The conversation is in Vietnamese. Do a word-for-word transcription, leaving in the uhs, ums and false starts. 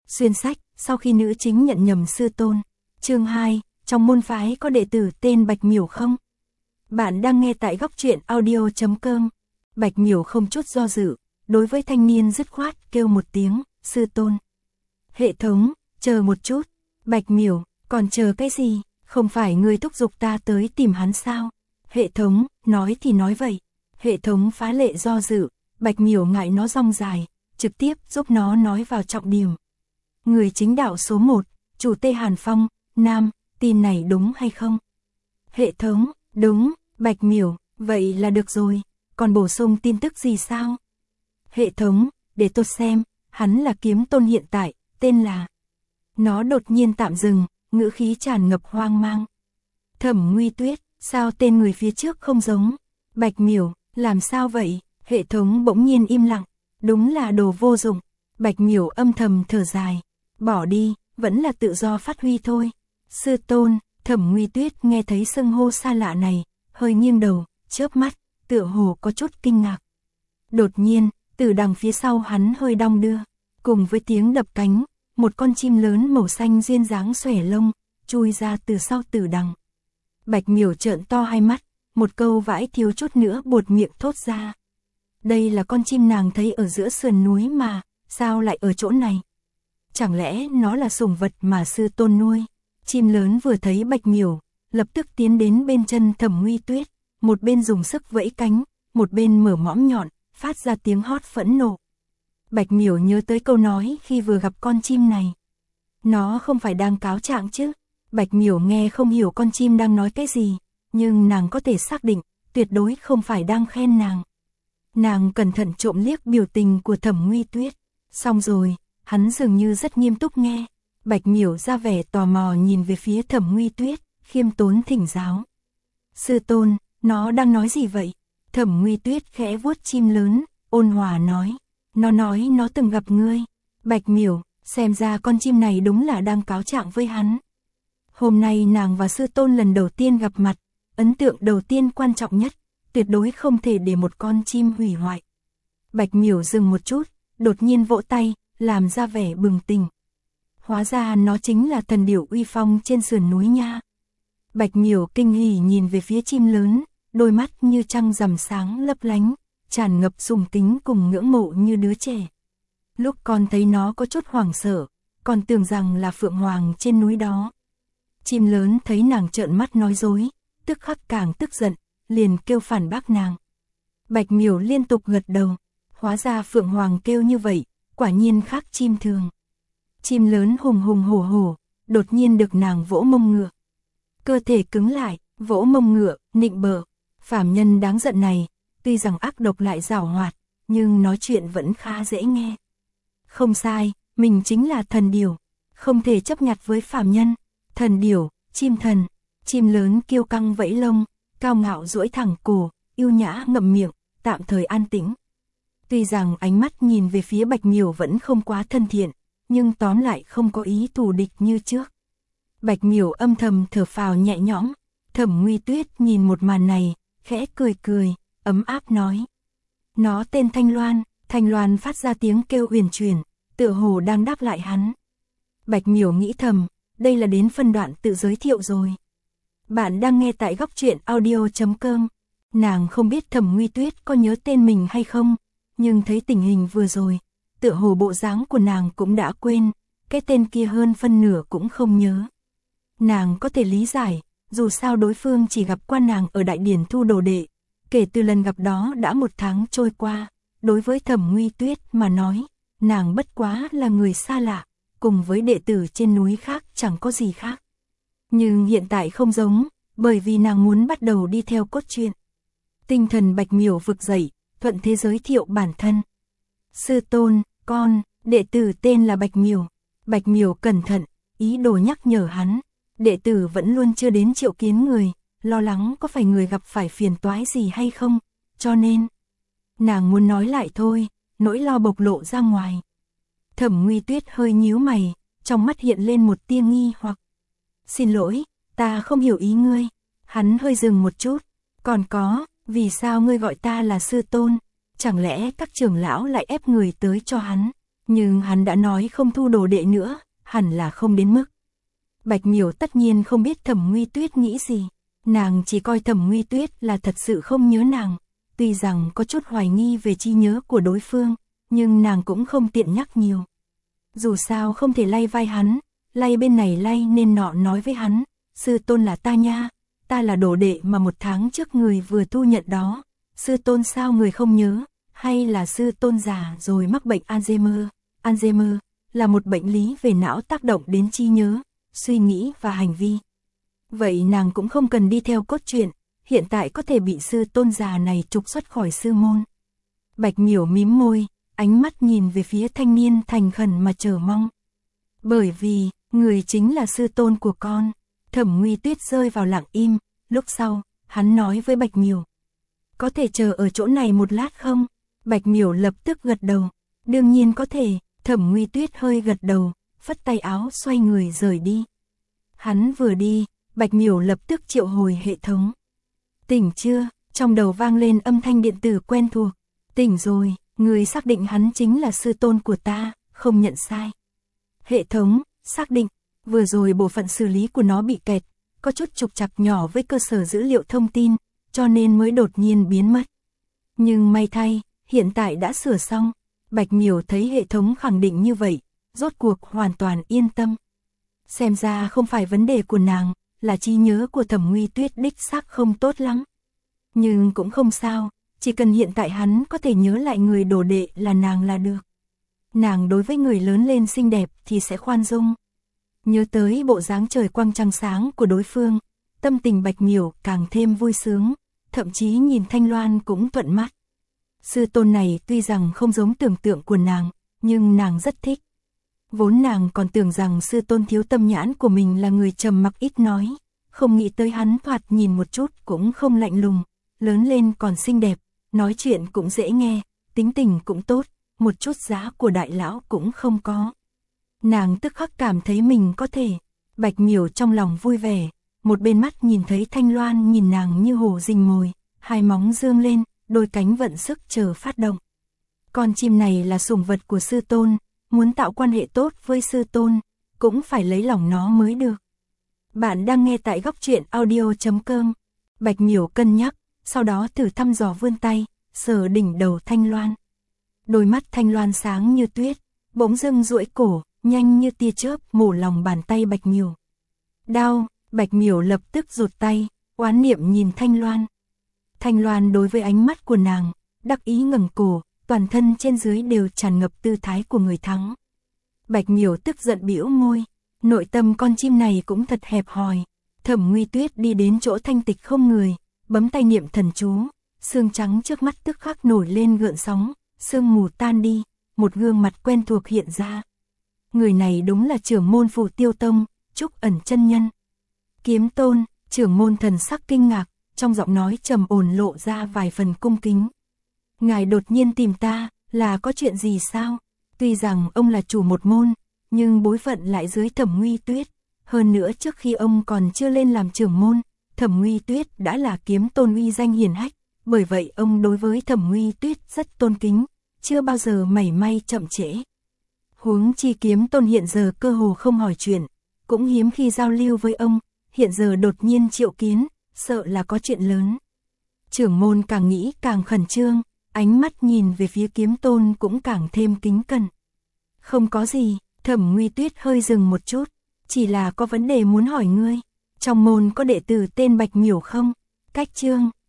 Xuyên sách, sau khi nữ chính nhận nhầm sư tôn. Chương hai, trong môn phái có đệ tử tên Bạch Miểu không? Bạn đang nghe tại góc truyện audio chấm com. Bạch Miểu không chút do dự, đối với thanh niên dứt khoát kêu một tiếng, sư tôn. Hệ thống, chờ một chút. Bạch Miểu, còn chờ cái gì? Không phải ngươi thúc giục ta tới tìm hắn sao? Hệ thống, nói thì nói vậy. Hệ thống phá lệ do dự, Bạch Miểu ngại nó rong dài, trực tiếp giúp nó nói vào trọng điểm. Người chính đạo số một, chủ Tê Hàn Phong, nam, tin này đúng hay không? Hệ thống, đúng. Bạch Miểu, vậy là được rồi, còn bổ sung tin tức gì sao? Hệ thống, để tôi xem, hắn là kiếm tôn hiện tại, tên là... Nó đột nhiên tạm dừng, ngữ khí tràn ngập hoang mang. Thẩm Nguy Tuyết, sao tên người phía trước không giống? Bạch Miểu, làm sao vậy? Hệ thống bỗng nhiên im lặng, đúng là đồ vô dụng. Bạch Miểu âm thầm thở dài, bỏ đi, vẫn là tự do phát huy thôi. Sư tôn, Thẩm Nguy Tuyết nghe thấy xưng hô xa lạ này, hơi nghiêng đầu, chớp mắt, tựa hồ có chút kinh ngạc. Đột nhiên, từ đằng phía sau hắn hơi đong đưa, cùng với tiếng đập cánh, một con chim lớn màu xanh duyên dáng xòe lông, chui ra từ sau tử đằng. Bạch Miểu trợn to hai mắt, một câu vãi thiếu chút nữa buột miệng thốt ra. Đây là con chim nàng thấy ở giữa sườn núi mà, sao lại ở chỗ này? Chẳng lẽ nó là sủng vật mà sư tôn nuôi? Chim lớn vừa thấy Bạch Miểu, lập tức tiến đến bên chân Thẩm Nguy Tuyết, một bên dùng sức vẫy cánh, một bên mở mõm nhọn, phát ra tiếng hót phẫn nộ. Bạch Miểu nhớ tới câu nói khi vừa gặp con chim này. Nó không phải đang cáo trạng chứ? Bạch Miểu nghe không hiểu con chim đang nói cái gì, nhưng nàng có thể xác định, tuyệt đối không phải đang khen nàng. Nàng cẩn thận trộm liếc biểu tình của Thẩm Nguy Tuyết, xong rồi, hắn dường như rất nghiêm túc nghe. Bạch Miểu ra vẻ tò mò nhìn về phía Thẩm Nguy Tuyết, khiêm tốn thỉnh giáo. Sư tôn, nó đang nói gì vậy? Thẩm Nguy Tuyết khẽ vuốt chim lớn, ôn hòa nói. Nó nói nó từng gặp ngươi. Bạch Miểu, xem ra con chim này đúng là đang cáo trạng với hắn. Hôm nay nàng và sư tôn lần đầu tiên gặp mặt, ấn tượng đầu tiên quan trọng nhất, tuyệt đối không thể để một con chim hủy hoại. Bạch Miểu dừng một chút, đột nhiên vỗ tay, làm ra vẻ bừng tỉnh. Hóa ra nó chính là thần điểu uy phong trên sườn núi nha. Bạch Miểu kinh hỉ nhìn về phía chim lớn, đôi mắt như trăng rằm sáng lấp lánh, tràn ngập sùng kính cùng ngưỡng mộ như đứa trẻ. Lúc con thấy nó có chút hoảng sợ, còn tưởng rằng là phượng hoàng trên núi đó. Chim lớn thấy nàng trợn mắt nói dối, tức khắc càng tức giận, liền kêu phản bác nàng. Bạch Miểu liên tục gật đầu, hóa ra phượng hoàng kêu như vậy, quả nhiên khác chim thường. Chim lớn hùng hùng hổ hổ, đột nhiên được nàng vỗ mông ngựa. Cơ thể cứng lại, vỗ mông ngựa, nịnh bợ. Phàm nhân đáng giận này, tuy rằng ác độc lại giảo hoạt, nhưng nói chuyện vẫn khá dễ nghe. Không sai, mình chính là thần điểu, không thể chấp nhặt với phàm nhân. Thần điểu, chim thần, chim lớn kiêu căng vẫy lông, cao ngạo duỗi thẳng cổ, yêu nhã ngậm miệng, tạm thời an tĩnh. Tuy rằng ánh mắt nhìn về phía Bạch Miểu vẫn không quá thân thiện, nhưng tóm lại không có ý thù địch như trước. Bạch Miểu âm thầm thở phào nhẹ nhõm. Thẩm Nguy Tuyết nhìn một màn này, khẽ cười cười, ấm áp nói. Nó tên Thanh Loan. Thanh Loan phát ra tiếng kêu uyển chuyển, tựa hồ đang đáp lại hắn. Bạch Miểu nghĩ thầm, đây là đến phân đoạn tự giới thiệu rồi. Bạn đang nghe tại góc truyện audio chấm com. Nàng không biết Thẩm Nguy Tuyết có nhớ tên mình hay không, nhưng thấy tình hình vừa rồi, tựa hồ bộ dáng của nàng cũng đã quên, cái tên kia hơn phân nửa cũng không nhớ. Nàng có thể lý giải, dù sao đối phương chỉ gặp qua nàng ở đại điển thu đồ đệ, kể từ lần gặp đó đã một tháng trôi qua, đối với Thẩm Nguy Tuyết mà nói, nàng bất quá là người xa lạ, cùng với đệ tử trên núi khác chẳng có gì khác. Nhưng hiện tại không giống, bởi vì nàng muốn bắt đầu đi theo cốt truyện. Tinh thần Bạch Miểu vực dậy, thuận thế giới thiệu bản thân. Sư tôn, con, đệ tử tên là Bạch Miểu. Bạch Miểu cẩn thận, ý đồ nhắc nhở hắn. Đệ tử vẫn luôn chưa đến triệu kiến người, lo lắng có phải người gặp phải phiền toái gì hay không, cho nên... Nàng muốn nói lại thôi, nỗi lo bộc lộ ra ngoài. Thẩm Nguy Tuyết hơi nhíu mày, trong mắt hiện lên một tia nghi hoặc. Xin lỗi, ta không hiểu ý ngươi. Hắn hơi dừng một chút. Còn có, vì sao ngươi gọi ta là sư tôn? Chẳng lẽ các trưởng lão lại ép người tới cho hắn? Nhưng hắn đã nói không thu đồ đệ nữa, hẳn là không đến mức. Bạch Miểu tất nhiên không biết Thẩm Nguy Tuyết nghĩ gì, nàng chỉ coi Thẩm Nguy Tuyết là thật sự không nhớ nàng, tuy rằng có chút hoài nghi về trí nhớ của đối phương, nhưng nàng cũng không tiện nhắc nhiều. Dù sao không thể lay vai hắn, lay bên này lay nên nọ nói với hắn, sư tôn là ta nha, ta là đồ đệ mà một tháng trước người vừa thu nhận đó, sư tôn sao người không nhớ, hay là sư tôn già rồi mắc bệnh Alzheimer. Alzheimer là một bệnh lý về não tác động đến trí nhớ, suy nghĩ và hành vi. Vậy nàng cũng không cần đi theo cốt truyện, hiện tại có thể bị sư tôn già này trục xuất khỏi sư môn. Bạch Miểu mím môi, ánh mắt nhìn về phía thanh niên thành khẩn mà chờ mong. Bởi vì, người chính là sư tôn của con. Thẩm Nguy Tuyết rơi vào lặng im, lúc sau, hắn nói với Bạch Miểu. Có thể chờ ở chỗ này một lát không? Bạch Miểu lập tức gật đầu. Đương nhiên có thể, Thẩm Nguy Tuyết hơi gật đầu, phất tay áo xoay người rời đi. Hắn vừa đi, Bạch Miểu lập tức triệu hồi hệ thống. Tỉnh chưa? Trong đầu vang lên âm thanh điện tử quen thuộc. Tỉnh rồi, người xác định hắn chính là sư tôn của ta, không nhận sai. Hệ thống, xác định, vừa rồi bộ phận xử lý của nó bị kẹt, có chút trục trặc nhỏ với cơ sở dữ liệu thông tin, cho nên mới đột nhiên biến mất. Nhưng may thay, hiện tại đã sửa xong. Bạch Miểu thấy hệ thống khẳng định như vậy, rốt cuộc hoàn toàn yên tâm. Xem ra không phải vấn đề của nàng, là trí nhớ của Thẩm Nguy Tuyết đích xác không tốt lắm. Nhưng cũng không sao, chỉ cần hiện tại hắn có thể nhớ lại người đồ đệ là nàng là được. Nàng đối với người lớn lên xinh đẹp thì sẽ khoan dung. Nhớ tới bộ dáng trời quang trăng sáng của đối phương, tâm tình Bạch Miểu càng thêm vui sướng, thậm chí nhìn Thanh Loan cũng thuận mắt. Sư tôn này tuy rằng không giống tưởng tượng của nàng, nhưng nàng rất thích. Vốn nàng còn tưởng rằng sư tôn thiếu tâm nhãn của mình là người trầm mặc ít nói, không nghĩ tới hắn thoạt nhìn một chút cũng không lạnh lùng, lớn lên còn xinh đẹp, nói chuyện cũng dễ nghe, tính tình cũng tốt, một chút giá của đại lão cũng không có. Nàng tức khắc cảm thấy mình có thể. Bạch Miểu trong lòng vui vẻ, một bên mắt nhìn thấy Thanh Loan nhìn nàng như hổ rình mồi, hai móng dương lên, đôi cánh vận sức chờ phát động. Con chim này là sủng vật của sư tôn, muốn tạo quan hệ tốt với sư tôn, cũng phải lấy lòng nó mới được. Bạn đang nghe tại góc truyện audio chấm com. Bạch Miểu cân nhắc, sau đó thử thăm dò vươn tay, sờ đỉnh đầu Thanh Loan. Đôi mắt Thanh Loan sáng như tuyết, bỗng dưng duỗi cổ, nhanh như tia chớp mổ lòng bàn tay Bạch Miểu. Đau, Bạch Miểu lập tức rụt tay, oán niệm nhìn Thanh Loan. Thanh Loan đối với ánh mắt của nàng, đắc ý ngẩng cổ, toàn thân trên dưới đều tràn ngập tư thái của người thắng. Bạch Miểu tức giận bĩu môi, nội tâm con chim này cũng thật hẹp hòi. Thẩm Nguy Tuyết đi đến chỗ thanh tịch không người, bấm tay niệm thần chú, xương trắng trước mắt tức khắc nổi lên gợn sóng, sương mù tan đi, một gương mặt quen thuộc hiện ra. Người này đúng là trưởng môn Phù Tiêu Tông, Trúc Ẩn chân nhân. Kiếm Tôn, trưởng môn thần sắc kinh ngạc, trong giọng nói trầm ổn lộ ra vài phần cung kính. Ngài đột nhiên tìm ta, là có chuyện gì sao? Tuy rằng ông là chủ một môn, nhưng bối phận lại dưới Thẩm Nguy Tuyết. Hơn nữa trước khi ông còn chưa lên làm trưởng môn, Thẩm Nguy Tuyết đã là kiếm tôn uy danh hiển hách. Bởi vậy ông đối với Thẩm Nguy Tuyết rất tôn kính, chưa bao giờ mảy may chậm trễ. Huống chi kiếm tôn hiện giờ cơ hồ không hỏi chuyện, cũng hiếm khi giao lưu với ông, hiện giờ đột nhiên triệu kiến, sợ là có chuyện lớn. Trưởng môn càng nghĩ càng khẩn trương, ánh mắt nhìn về phía kiếm tôn cũng càng thêm kính cẩn. Không có gì, Thẩm Nguy Tuyết hơi dừng một chút, chỉ là có vấn đề muốn hỏi ngươi. Trong môn có đệ tử tên Bạch Miểu không? Cách chương